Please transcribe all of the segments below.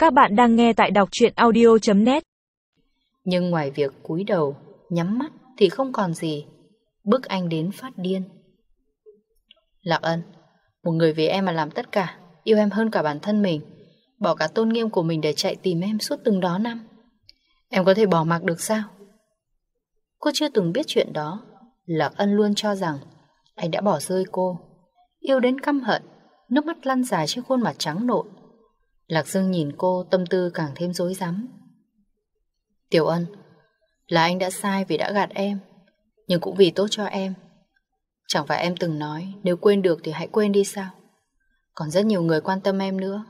Các bạn đang nghe tại đọc truyện audio.net. Nhưng ngoài việc cúi đầu, nhắm mắt thì không còn gì. Bức anh đến phát điên. Lạc Ân, một người vì em mà làm tất cả, yêu em hơn cả bản thân mình, bỏ cả tôn nghiêm của mình để chạy tìm em suốt từng đó năm. Em có thể bỏ mặc được sao? Cô chưa từng biết chuyện đó. Lạc Ân luôn cho rằng anh đã bỏ rơi cô, yêu đến căm hận, nước mắt lăn dài trên khuôn mặt trắng nộn. Lạc Dương nhìn cô, tâm tư càng thêm rối rắm. Tiểu Ân, là anh đã sai vì đã gạt em, nhưng cũng vì tốt cho em. Chẳng phải em từng nói nếu quên được thì hãy quên đi sao? Còn rất nhiều người quan tâm em nữa.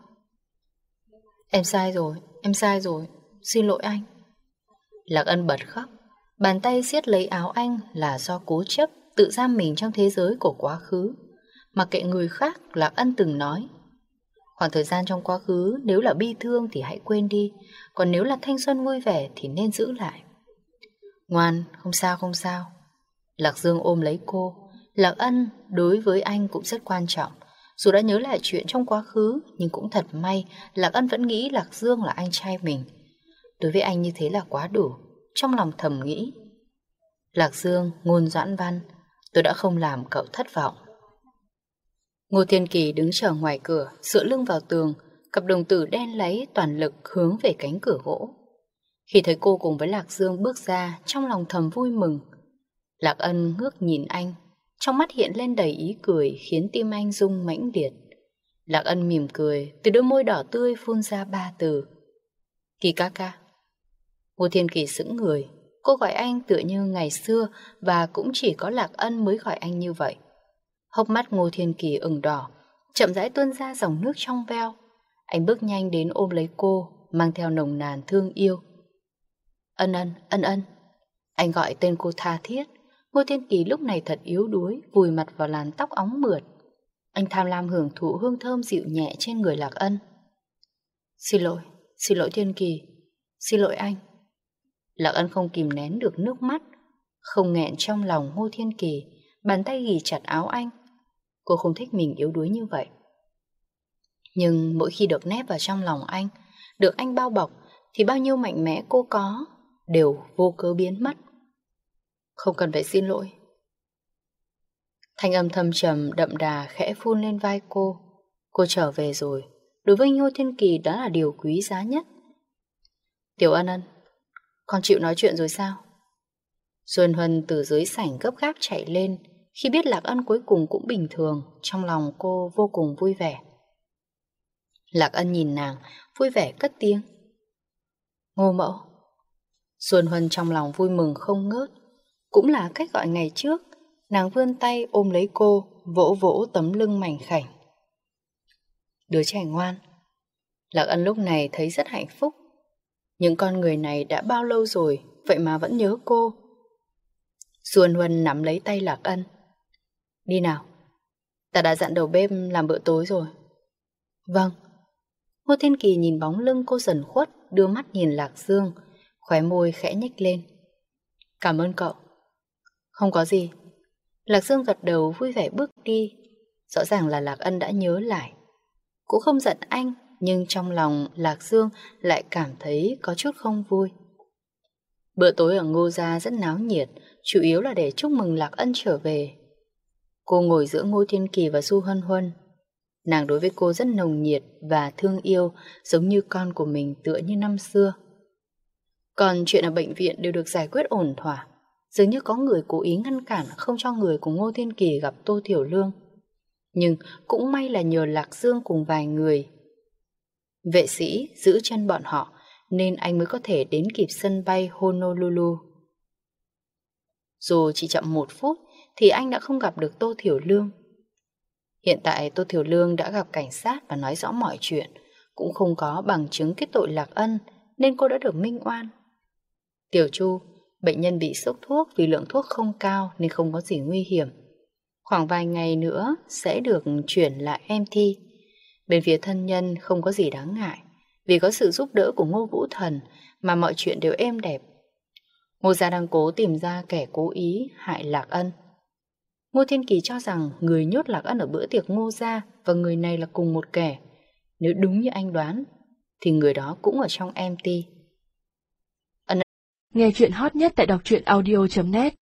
Em sai rồi, xin lỗi anh. Lạc Ân bật khóc, bàn tay siết lấy áo anh là do cố chấp tự giam mình trong thế giới của quá khứ. Mặc kệ người khác, Lạc Ân từng nói, khoảng thời gian trong quá khứ nếu là bi thương thì hãy quên đi, còn nếu là thanh xuân vui vẻ thì nên giữ lại. Ngoan, không sao. Lạc Dương ôm lấy cô. Lạc Ân đối với anh cũng rất quan trọng. Dù đã nhớ lại chuyện trong quá khứ, nhưng cũng thật may Lạc Ân vẫn nghĩ Lạc Dương là anh trai mình. Đối với anh như thế là quá đủ. Trong lòng thầm nghĩ, Lạc Dương, Ngôn Doãn Văn, tôi đã không làm cậu thất vọng. Ngô Thiên Kỳ đứng chờ ngoài cửa, dựa lưng vào tường, cặp đồng tử đen láy toàn lực hướng về cánh cửa gỗ. Khi thấy cô cùng với Lạc Dương bước ra, trong lòng thầm vui mừng. Lạc Ân ngước nhìn anh, trong mắt hiện lên đầy ý cười khiến tim anh rung mãnh liệt. Lạc Ân mỉm cười, từ đôi môi đỏ tươi phun ra 3 từ: Kỳ ca ca. Ngô Thiên Kỳ sững người, cô gọi anh tựa như ngày xưa và cũng chỉ có Lạc Ân mới gọi anh như vậy. Hốc mắt Ngô Thiên Kỳ ửng đỏ, chậm rãi tuôn ra dòng nước trong veo. Anh bước nhanh đến ôm lấy cô, mang theo nồng nàn thương yêu. Ân. Anh gọi tên cô tha thiết. Ngô Thiên Kỳ lúc này thật yếu đuối, vùi mặt vào làn tóc óng mượt. Anh tham lam hưởng thụ hương thơm dịu nhẹ trên người Lạc Ân. Xin lỗi Thiên Kỳ, xin lỗi anh. Lạc Ân không kìm nén được nước mắt, không nghẹn trong lòng Ngô Thiên Kỳ, bàn tay ghì chặt áo anh. Cô không thích mình yếu đuối như vậy. Nhưng mỗi khi được nép vào trong lòng anh, được anh bao bọc, thì bao nhiêu mạnh mẽ cô có đều vô cớ biến mất. Không cần phải xin lỗi. Thanh âm thâm trầm đậm đà khẽ phun lên vai cô. Cô trở về rồi, đối với Ngô Thiên Kỳ đó là điều quý giá nhất. Tiểu Ân, con chịu nói chuyện rồi sao? Xuân Huân từ dưới sảnh gấp gáp chạy lên. Khi biết Lạc Ân cuối cùng cũng bình thường, trong lòng cô vô cùng vui vẻ. Lạc Ân nhìn nàng, vui vẻ cất tiếng: Ngô mẫu. Xuân Huân trong lòng vui mừng không ngớt. Cũng là cách gọi ngày trước. Nàng vươn tay ôm lấy cô, vỗ vỗ tấm lưng mảnh khảnh. Đứa trẻ ngoan. Lạc Ân lúc này thấy rất hạnh phúc. Những con người này đã bao lâu rồi, vậy mà vẫn nhớ cô. Xuân Huân nắm lấy tay Lạc Ân. Đi nào, ta đã dặn đầu bếp làm bữa tối rồi. Vâng. Ngô Thiên Kỳ nhìn bóng lưng cô dần khuất, đưa mắt nhìn Lạc Dương, khóe môi khẽ nhếch lên. Cảm ơn cậu. Không có gì. Lạc Dương gật đầu vui vẻ bước đi. Rõ ràng là Lạc Ân đã nhớ lại. Cũng không giận anh, nhưng trong lòng Lạc Dương lại cảm thấy có chút không vui. Bữa tối ở Ngô gia rất náo nhiệt, chủ yếu là để chúc mừng Lạc Ân trở về. Cô ngồi giữa Ngô Thiên Kỳ và Du Hân Huân. Nàng đối với cô rất nồng nhiệt và thương yêu, giống như con của mình, tựa như năm xưa. Còn chuyện ở bệnh viện đều được giải quyết ổn thỏa. Dường như có người cố ý ngăn cản không cho người của Ngô Thiên Kỳ gặp Tô Thiểu Lương. Nhưng cũng may là nhờ Lạc Dương cùng vài người vệ sĩ giữ chân bọn họ, nên anh mới có thể đến kịp sân bay Honolulu. Dù chỉ chậm 1 phút thì anh đã không gặp được Tô Thiểu Lương. Hiện tại Tô Thiểu Lương đã gặp cảnh sát và nói rõ mọi chuyện, cũng không có bằng chứng kết tội Lạc Ân, nên cô đã được minh oan. Tiểu Chu, bệnh nhân bị sốc thuốc vì lượng thuốc không cao nên không có gì nguy hiểm. Khoảng vài ngày nữa sẽ được chuyển lại MT. Bên phía thân nhân không có gì đáng ngại, vì có sự giúp đỡ của Ngô Vũ Thần mà mọi chuyện đều êm đẹp. Ngô gia đang cố tìm ra kẻ cố ý hại Lạc Ân. Ngô Thiên Kỳ cho rằng người nhốt Lạc Ân ở bữa tiệc Ngô gia và người này là cùng một kẻ. Nếu đúng như anh đoán, thì người đó cũng ở trong MT. Nghe chuyện hot nhất tại đọc truyện audio.net